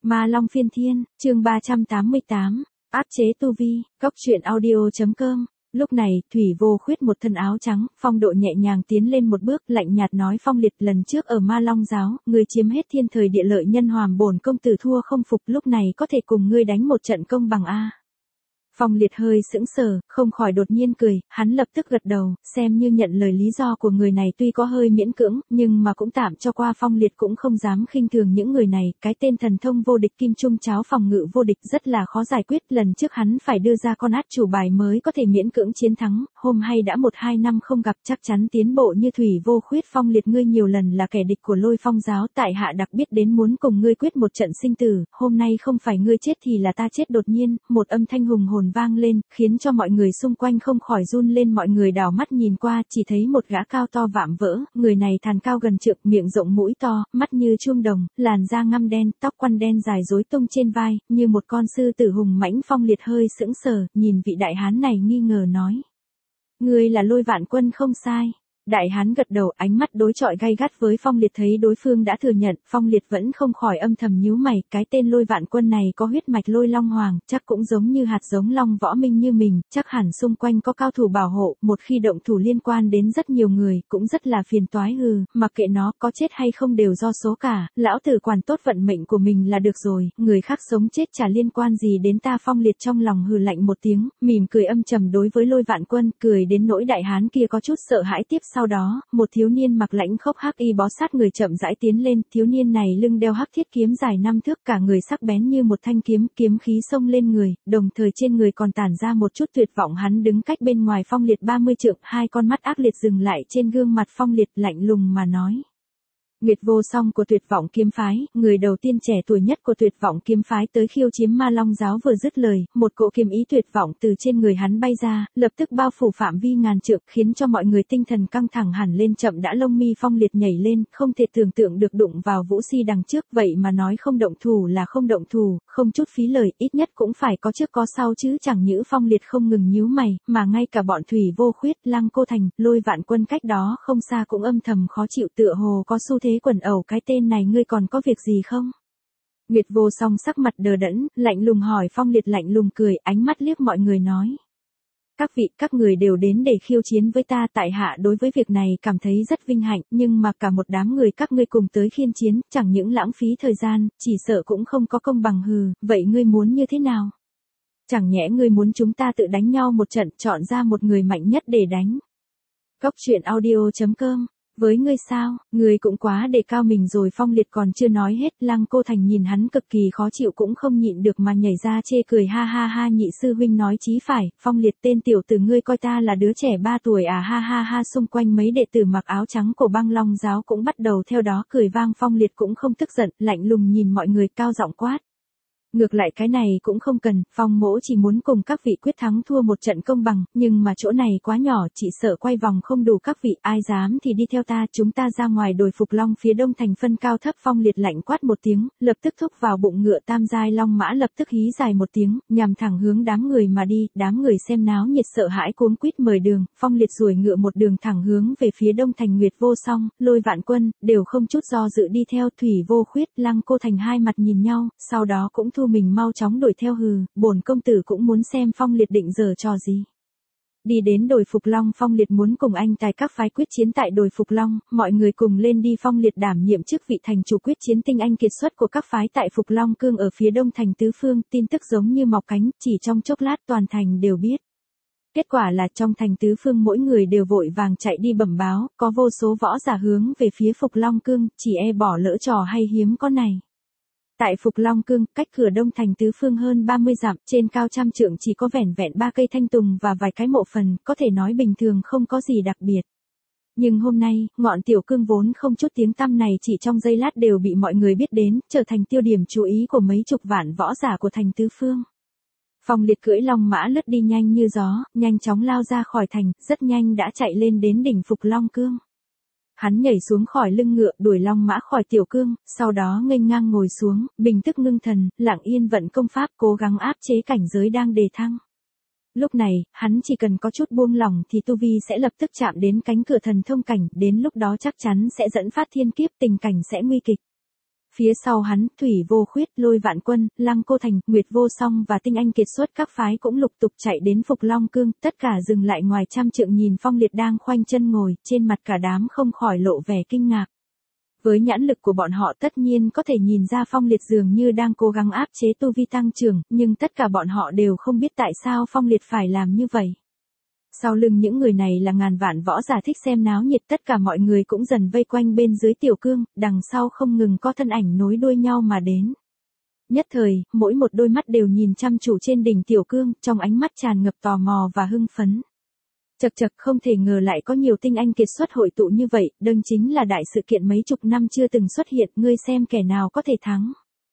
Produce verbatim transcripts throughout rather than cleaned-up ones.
Ma Long Phiên Thiên, chương ba trăm tám mươi tám, áp chế tu vi, góc truyện audio.com. Lúc này, Thủy Vô Khuyết một thân áo trắng, phong độ nhẹ nhàng tiến lên một bước, lạnh nhạt nói: Phong Liệt, lần trước ở Ma Long giáo, ngươi chiếm hết thiên thời địa lợi nhân hòa, bổn công tử thua không phục, lúc này có thể cùng ngươi đánh một trận công bằng a. Phong Liệt hơi sững sờ, không khỏi đột nhiên cười, hắn lập tức gật đầu, xem như nhận lời lý do của người này tuy có hơi miễn cưỡng, nhưng mà cũng tạm cho qua. Phong Liệt cũng không dám khinh thường những người này, cái tên thần thông vô địch kim trung cháo phòng ngự vô địch rất là khó giải quyết, lần trước hắn phải đưa ra con át chủ bài mới có thể miễn cưỡng chiến thắng, hôm hay đã một hai năm không gặp chắc chắn tiến bộ như Thủy Vô Khuyết. Phong Liệt, ngươi nhiều lần là kẻ địch của Lôi Phong giáo, tại hạ đặc biết đến muốn cùng ngươi quyết một trận sinh tử, hôm nay không phải ngươi chết thì là ta chết. Đột nhiên, một âm thanh hùng hồn vang lên, khiến cho mọi người xung quanh không khỏi run lên. Mọi người đảo mắt nhìn qua, chỉ thấy một gã cao to vạm vỡ, người này thàn cao gần trượng, miệng rộng mũi to, mắt như chuông đồng, làn da ngăm đen, tóc quăn đen dài rối tung trên vai, như một con sư tử hùng mãnh. Phong Liệt hơi sững sờ, nhìn vị đại hán này nghi ngờ nói: Ngươi là Lôi Vạn Quân không sai. Đại hán gật đầu, ánh mắt đối chọi gay gắt với Phong Liệt. Thấy đối phương đã thừa nhận, Phong Liệt vẫn không khỏi âm thầm nhíu mày, cái tên Lôi Vạn Quân này có huyết mạch Lôi Long Hoàng, chắc cũng giống như hạt giống Long Võ Minh như mình, chắc hẳn xung quanh có cao thủ bảo hộ, một khi động thủ liên quan đến rất nhiều người, cũng rất là phiền toái. Hừ, mặc kệ nó, có chết hay không đều do số cả, lão tử quản tốt vận mệnh của mình là được rồi, người khác sống chết chả liên quan gì đến ta. Phong Liệt trong lòng hừ lạnh một tiếng, mỉm cười âm trầm đối với Lôi Vạn Quân, cười đến nỗi đại hán kia có chút sợ hãi. Tiếp sau đó, một thiếu niên mặc lãnh khốc hắc y bó sát người chậm rãi tiến lên, thiếu niên này lưng đeo hắc thiết kiếm dài năm thước, cả người sắc bén như một thanh kiếm, kiếm khí xông lên người, đồng thời trên người còn tản ra một chút tuyệt vọng. Hắn đứng cách bên ngoài Phong Liệt ba mươi trượng, hai con mắt ác liệt dừng lại trên gương mặt Phong Liệt, lạnh lùng mà nói: Nguyệt Vô Song của Tuyệt Vọng Kiếm Phái, người đầu tiên trẻ tuổi nhất của Tuyệt Vọng Kiếm Phái tới khiêu chiếm Ma Long giáo. Vừa dứt lời, một cỗ kiếm ý tuyệt vọng từ trên người hắn bay ra, lập tức bao phủ phạm vi ngàn trượng, khiến cho mọi người tinh thần căng thẳng hẳn lên. Chậm đã, lông mi Phong Liệt nhảy lên, không thể tưởng tượng được đụng vào Vũ Si đằng trước, vậy mà nói không động thủ là không động thủ, không chút phí lời, ít nhất cũng phải có trước có sau chứ. Chẳng những Phong Liệt không ngừng nhíu mày, mà ngay cả bọn Thủy Vô Khuyết, Lăng Cô Thành, Lôi Vạn Quân cách đó không xa cũng âm thầm khó chịu, tựa hồ có xu thế quần ẩu. Cái tên này ngươi còn có việc gì không? Nguyệt Vô Song sắc mặt đờ đẫn, lạnh lùng hỏi. Phong Liệt lạnh lùng cười, ánh mắt liếc mọi người nói: Các vị, các người đều đến để khiêu chiến với ta, tại hạ đối với việc này cảm thấy rất vinh hạnh, nhưng mà cả một đám người các ngươi cùng tới khiên chiến, chẳng những lãng phí thời gian, chỉ sợ cũng không có công bằng. Hừ, vậy ngươi muốn như thế nào? Chẳng nhẽ ngươi muốn chúng ta tự đánh nhau một trận, chọn ra một người mạnh nhất để đánh? Góc truyện audio.com. Với ngươi sao, ngươi cũng quá đề cao mình rồi. Phong Liệt còn chưa nói hết, Lăng Cô Thành nhìn hắn cực kỳ khó chịu cũng không nhịn được mà nhảy ra chê cười: Ha ha ha, nhị sư huynh nói chí phải, Phong Liệt tên tiểu tử ngươi coi ta là đứa trẻ ba tuổi à? Ha ha ha. Xung quanh mấy đệ tử mặc áo trắng của Băng Long giáo cũng bắt đầu theo đó cười vang. Phong Liệt cũng không tức giận, lạnh lùng nhìn mọi người, cao giọng quát: Ngược lại cái này cũng không cần, Phong mỗ chỉ muốn cùng các vị quyết thắng thua một trận công bằng, nhưng mà chỗ này quá nhỏ, chỉ sợ quay vòng không đủ. Các vị ai dám thì đi theo ta, chúng ta ra ngoài đồi Phục Long phía đông thành phân cao thấp. Phong Liệt lạnh quát một tiếng, lập tức thúc vào bụng ngựa tam giai long mã, lập tức hí dài một tiếng, nhằm thẳng hướng đám người mà đi. Đám người xem náo nhiệt sợ hãi cuống quýt mời đường. Phong Liệt ruồi ngựa một đường thẳng hướng về phía đông thành. Nguyệt Vô Song, Lôi Vạn Quân đều không chút do dự đi theo. Thủy Vô Khuyết, Lăng Cô Thành hai mặt nhìn nhau, sau đó cũng thu mình mau chóng đuổi theo. Hừ, bổn công tử cũng muốn xem Phong Liệt định giở trò gì. Đi đến đồi Phục Long, Phong Liệt muốn cùng anh tài các phái quyết chiến tại đồi Phục Long, mọi người cùng lên đi. Phong Liệt đảm nhiệm chức vị thành chủ quyết chiến tinh anh kiệt xuất của các phái tại Phục Long Cương ở phía đông thành tứ phương. Tin tức giống như mọc cánh, chỉ trong chốc lát toàn thành đều biết. Kết quả là trong thành tứ phương mỗi người đều vội vàng chạy đi bẩm báo, có vô số võ giả hướng về phía Phục Long Cương, chỉ e bỏ lỡ trò hay hiếm có này. Tại Phục Long Cương, cách cửa đông thành tứ phương hơn ba mươi dặm, trên cao trăm trượng chỉ có vẻn vẹn ba cây thanh tùng và vài cái mộ phần, có thể nói bình thường không có gì đặc biệt. Nhưng hôm nay, ngọn tiểu cương vốn không chút tiếng tăm này chỉ trong giây lát đều bị mọi người biết đến, trở thành tiêu điểm chú ý của mấy chục vạn võ giả của thành tứ phương. Phong Liệt cưỡi long mã lướt đi nhanh như gió, nhanh chóng lao ra khỏi thành, rất nhanh đã chạy lên đến đỉnh Phục Long Cương. Hắn nhảy xuống khỏi lưng ngựa, đuổi long mã khỏi tiểu cương, sau đó nghênh ngang ngồi xuống, bình tức ngưng thần, lặng yên vận công pháp, cố gắng áp chế cảnh giới đang đề thăng. Lúc này, hắn chỉ cần có chút buông lỏng thì tu vi sẽ lập tức chạm đến cánh cửa thần thông cảnh, đến lúc đó chắc chắn sẽ dẫn phát thiên kiếp, tình cảnh sẽ nguy kịch. Phía sau hắn, Thủy Vô Khuyết, Lôi Vạn Quân, Lăng Cô Thành, Nguyệt Vô Song và tinh anh kiệt xuất các phái cũng lục tục chạy đến Phục Long Cương, tất cả dừng lại ngoài trăm trượng nhìn Phong Liệt đang khoanh chân ngồi, trên mặt cả đám không khỏi lộ vẻ kinh ngạc. Với nhãn lực của bọn họ tất nhiên có thể nhìn ra Phong Liệt dường như đang cố gắng áp chế tu vi tăng trưởng, nhưng tất cả bọn họ đều không biết tại sao Phong Liệt phải làm như vậy. Sau lưng những người này là ngàn vạn võ giả thích xem náo nhiệt, tất cả mọi người cũng dần vây quanh bên dưới Tiểu Cương, đằng sau không ngừng có thân ảnh nối đuôi nhau mà đến. Nhất thời, mỗi một đôi mắt đều nhìn chăm chú trên đỉnh Tiểu Cương, trong ánh mắt tràn ngập tò mò và hưng phấn. Chậc chậc, không thể ngờ lại có nhiều tinh anh kiệt xuất hội tụ như vậy, đương chính là đại sự kiện mấy chục năm chưa từng xuất hiện, ngươi xem kẻ nào có thể thắng.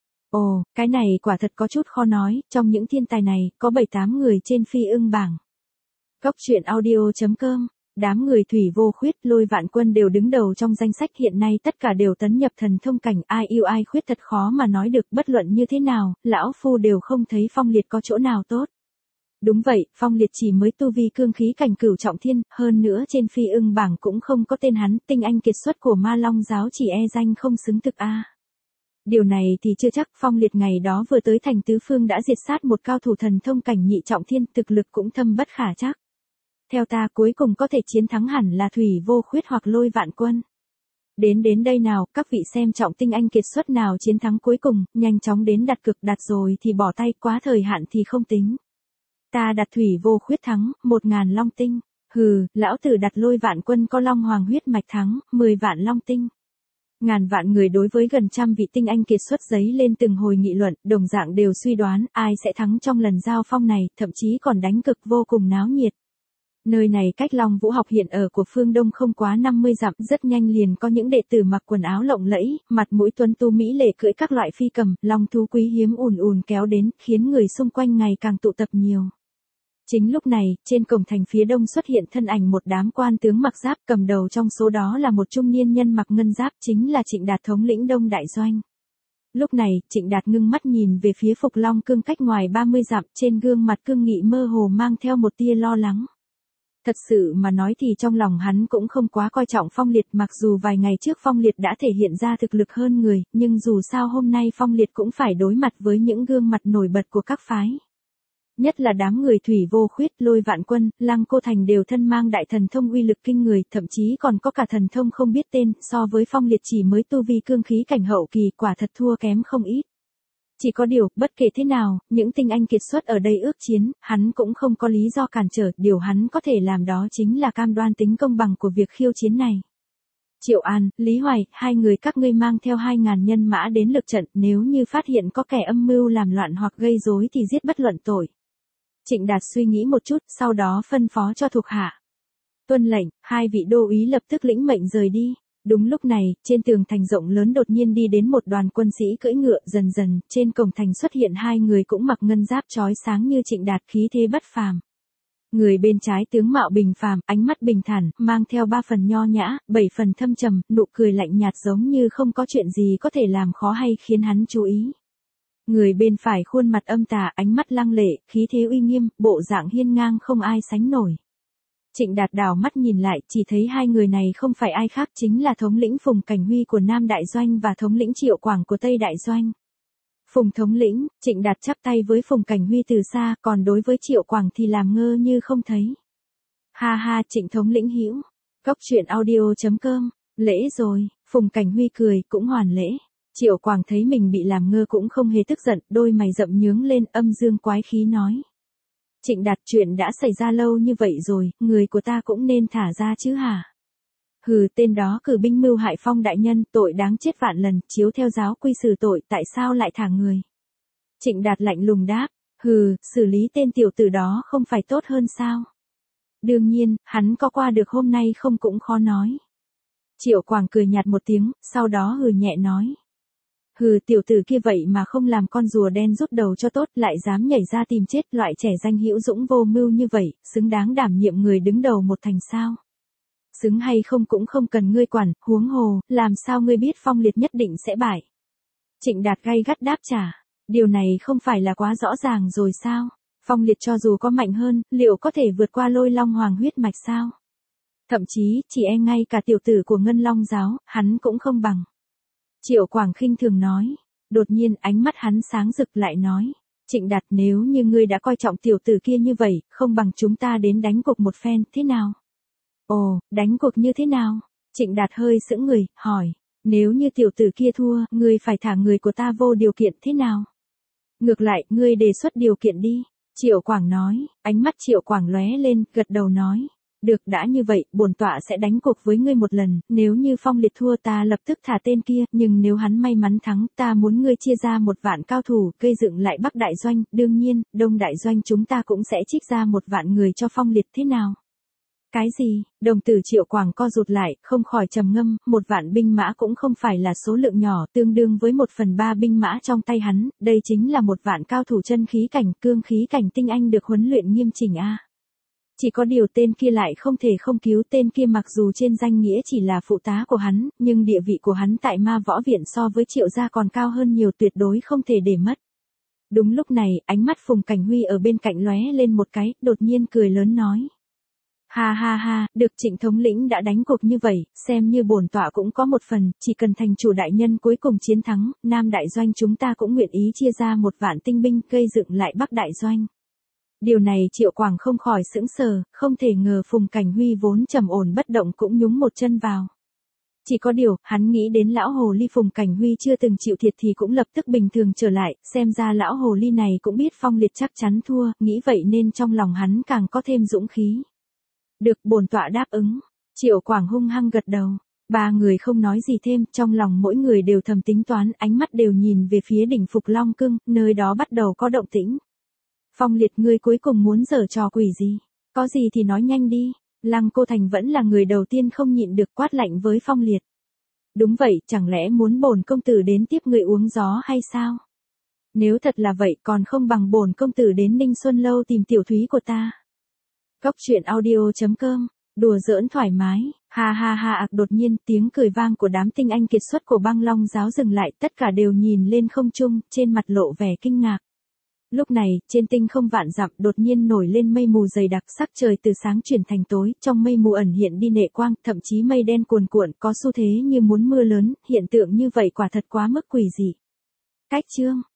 Ồ, cái này quả thật có chút khó nói, trong những thiên tài này, có bảy tám người trên phi ưng bảng. Cốc truyện audio chấm com, đám người Thủy Vô Khuyết, Lôi Vạn Quân đều đứng đầu trong danh sách hiện nay, tất cả đều tấn nhập thần thông cảnh, ai yêu ai khuyết thật khó mà nói được, bất luận như thế nào, lão phu đều không thấy Phong Liệt có chỗ nào tốt. Đúng vậy, Phong Liệt chỉ mới tu vi cương khí cảnh cửu trọng thiên, hơn nữa trên phi ưng bảng cũng không có tên hắn, tinh anh kiệt xuất của Ma Long giáo chỉ e danh không xứng thực a. Điều này thì chưa chắc, Phong Liệt ngày đó vừa tới thành tứ phương đã diệt sát một cao thủ thần thông cảnh nhị trọng thiên, thực lực cũng thâm bất khả trắc. Theo ta cuối cùng có thể chiến thắng hẳn là Thủy Vô Khuyết hoặc Lôi Vạn Quân. Đến đến đây nào, các vị xem trọng tinh anh kiệt xuất nào chiến thắng cuối cùng, nhanh chóng đến đặt cược, đặt rồi thì bỏ tay, quá thời hạn thì không tính. Ta đặt Thủy Vô Khuyết thắng, một ngàn long tinh. Hừ, lão tử đặt Lôi Vạn Quân có long hoàng huyết mạch thắng, mười vạn long tinh. Ngàn vạn người đối với gần trăm vị tinh anh kiệt xuất giấy lên từng hồi nghị luận, đồng dạng đều suy đoán ai sẽ thắng trong lần giao phong này, thậm chí còn đánh cực vô cùng náo nhiệt. Nơi này cách Long Vũ học hiện ở của phương Đông không quá năm mươi dặm, rất nhanh liền có những đệ tử mặc quần áo lộng lẫy, mặt mũi tuấn tu mỹ lệ cưỡi các loại phi cầm, long thú quý hiếm ùn ùn kéo đến, khiến người xung quanh ngày càng tụ tập nhiều. Chính lúc này, trên cổng thành phía đông xuất hiện thân ảnh một đám quan tướng mặc giáp, cầm đầu trong số đó là một trung niên nhân mặc ngân giáp, chính là Trịnh Đạt, thống lĩnh Đông Đại Doanh. Lúc này, Trịnh Đạt ngưng mắt nhìn về phía Phục Long Cương cách ngoài ba mươi dặm, trên gương mặt cương nghị mơ hồ mang theo một tia lo lắng. Thật sự mà nói thì trong lòng hắn cũng không quá coi trọng Phong Liệt, mặc dù vài ngày trước Phong Liệt đã thể hiện ra thực lực hơn người, nhưng dù sao hôm nay Phong Liệt cũng phải đối mặt với những gương mặt nổi bật của các phái. Nhất là đám người Thủy Vô Khuyết, Lôi Vạn Quân, Lăng Cô Thành đều thân mang đại thần thông uy lực kinh người, thậm chí còn có cả thần thông không biết tên, so với Phong Liệt chỉ mới tu vi cương khí cảnh hậu kỳ, quả thật thua kém không ít. Chỉ có điều, bất kể thế nào, những tinh anh kiệt xuất ở đây ước chiến, hắn cũng không có lý do cản trở, điều hắn có thể làm đó chính là cam đoan tính công bằng của việc khiêu chiến này. Triệu An, Lý Hoài, hai người các ngươi mang theo hai ngàn nhân mã đến lực trận, nếu như phát hiện có kẻ âm mưu làm loạn hoặc gây rối thì giết bất luận tội. Trịnh Đạt suy nghĩ một chút, sau đó phân phó cho thuộc hạ. Tuân lệnh, hai vị đô úy lập tức lĩnh mệnh rời đi. Đúng lúc này, trên tường thành rộng lớn đột nhiên đi đến một đoàn quân sĩ cưỡi ngựa, dần dần, trên cổng thành xuất hiện hai người cũng mặc ngân giáp chói sáng như Trịnh Đạt, khí thế bất phàm. Người bên trái tướng mạo bình phàm, ánh mắt bình thản, mang theo ba phần nho nhã, bảy phần thâm trầm, nụ cười lạnh nhạt giống như không có chuyện gì có thể làm khó hay khiến hắn chú ý. Người bên phải khuôn mặt âm tà, ánh mắt lăng lệ, khí thế uy nghiêm, bộ dạng hiên ngang không ai sánh nổi. Trịnh Đạt đảo mắt nhìn lại, chỉ thấy hai người này không phải ai khác, chính là thống lĩnh Phùng Cảnh Huy của Nam Đại Doanh và thống lĩnh Triệu Quảng của Tây Đại Doanh. Phùng thống lĩnh, Trịnh Đạt chắp tay với Phùng Cảnh Huy từ xa, còn đối với Triệu Quảng thì làm ngơ như không thấy. Ha ha, Trịnh thống lĩnh hữu. Cốc truyện audio chấm com, lễ rồi, Phùng Cảnh Huy cười, cũng hoàn lễ. Triệu Quảng thấy mình bị làm ngơ cũng không hề tức giận, đôi mày rậm nhướng lên, âm dương quái khí nói. Trịnh Đạt, chuyện đã xảy ra lâu như vậy rồi, người của ta cũng nên thả ra chứ hả? Hừ, tên đó cử binh mưu hại Phong đại nhân, tội đáng chết vạn lần, chiếu theo giáo quy xử tội, tại sao lại thả người? Trịnh Đạt lạnh lùng đáp, hừ, xử lý tên tiểu tử đó không phải tốt hơn sao? Đương nhiên, hắn có qua được hôm nay không cũng khó nói. Triệu Quảng cười nhạt một tiếng, sau đó hừ nhẹ nói. Hừ, tiểu tử kia vậy mà không làm con rùa đen rút đầu cho tốt, lại dám nhảy ra tìm chết, loại trẻ danh hữu dũng vô mưu như vậy, xứng đáng đảm nhiệm người đứng đầu một thành sao? Xứng hay không cũng không cần ngươi quản, huống hồ, làm sao ngươi biết Phong Liệt nhất định sẽ bại? Trịnh Đạt gay gắt đáp trả, điều này không phải là quá rõ ràng rồi sao? Phong Liệt cho dù có mạnh hơn, liệu có thể vượt qua Lôi Long Hoàng huyết mạch sao? Thậm chí, chỉ e ngay cả tiểu tử của Ngân Long giáo, hắn cũng không bằng. Triệu Quảng khinh thường nói. Đột nhiên ánh mắt hắn sáng rực lại nói. Trịnh Đạt, nếu như ngươi đã coi trọng tiểu tử kia như vậy, không bằng chúng ta đến đánh cuộc một phen, thế nào? Ồ, đánh cuộc như thế nào? Trịnh Đạt hơi sững người, hỏi. Nếu như tiểu tử kia thua, ngươi phải thả người của ta vô điều kiện thế nào? Ngược lại, ngươi đề xuất điều kiện đi. Triệu Quảng nói, ánh mắt Triệu Quảng lóe lên, gật đầu nói. Được, đã như vậy, bổn tọa sẽ đánh cuộc với ngươi một lần, nếu như Phong Liệt thua ta lập tức thả tên kia, nhưng nếu hắn may mắn thắng, ta muốn ngươi chia ra một vạn cao thủ, gây dựng lại Bắc Đại Doanh, đương nhiên, Đông Đại Doanh chúng ta cũng sẽ trích ra một vạn người cho Phong Liệt thế nào? Cái gì? Đồng tử Triệu Quảng co rụt lại, không khỏi trầm ngâm, một vạn binh mã cũng không phải là số lượng nhỏ, tương đương với một phần ba binh mã trong tay hắn, đây chính là một vạn cao thủ chân khí cảnh, cương khí cảnh tinh anh được huấn luyện nghiêm chỉnh a. Chỉ có điều tên kia lại không thể không cứu, tên kia mặc dù trên danh nghĩa chỉ là phụ tá của hắn, nhưng địa vị của hắn tại ma võ viện so với Triệu gia còn cao hơn nhiều, tuyệt đối không thể để mất. Đúng lúc này, ánh mắt Phùng Cảnh Huy ở bên cạnh lóe lên một cái, đột nhiên cười lớn nói. Ha ha ha, được, Trịnh thống lĩnh đã đánh cuộc như vậy, xem như bổn tọa cũng có một phần, chỉ cần thành chủ đại nhân cuối cùng chiến thắng, Nam Đại Doanh chúng ta cũng nguyện ý chia ra một vạn tinh binh, gây dựng lại Bắc Đại Doanh. Điều này Triệu Quảng không khỏi sững sờ, không thể ngờ Phùng Cảnh Huy vốn trầm ổn bất động cũng nhúng một chân vào. Chỉ có điều, hắn nghĩ đến lão hồ ly Phùng Cảnh Huy chưa từng chịu thiệt thì cũng lập tức bình thường trở lại, xem ra lão hồ ly này cũng biết Phong Liệt chắc chắn thua, nghĩ vậy nên trong lòng hắn càng có thêm dũng khí. Được, bổn tọa đáp ứng. Triệu Quảng hung hăng gật đầu. Ba người không nói gì thêm, trong lòng mỗi người đều thầm tính toán, ánh mắt đều nhìn về phía đỉnh Phục Long Cưng, nơi đó bắt đầu có động tĩnh. Phong Liệt, ngươi cuối cùng muốn giở trò quỷ gì? Có gì thì nói nhanh đi. Lăng Cô Thành vẫn là người đầu tiên không nhịn được quát lạnh với Phong Liệt. Đúng vậy, chẳng lẽ muốn bổn công tử đến tiếp người uống gió hay sao? Nếu thật là vậy, còn không bằng bổn công tử đến Ninh Xuân Lâu tìm tiểu thúy của ta. Góc truyện audio chấm com, đùa giỡn thoải mái, ha ha ha ạc. Đột nhiên tiếng cười vang của đám tinh anh kiệt xuất của Băng Long giáo dừng lại, tất cả đều nhìn lên không trung, trên mặt lộ vẻ kinh ngạc. Lúc này, trên tinh không vạn dặm đột nhiên nổi lên mây mù dày đặc, sắc trời từ sáng chuyển thành tối, trong mây mù ẩn hiện đi nệ quang, thậm chí mây đen cuồn cuộn, có xu thế như muốn mưa lớn, hiện tượng như vậy quả thật quá mức quỷ dị. Cách chương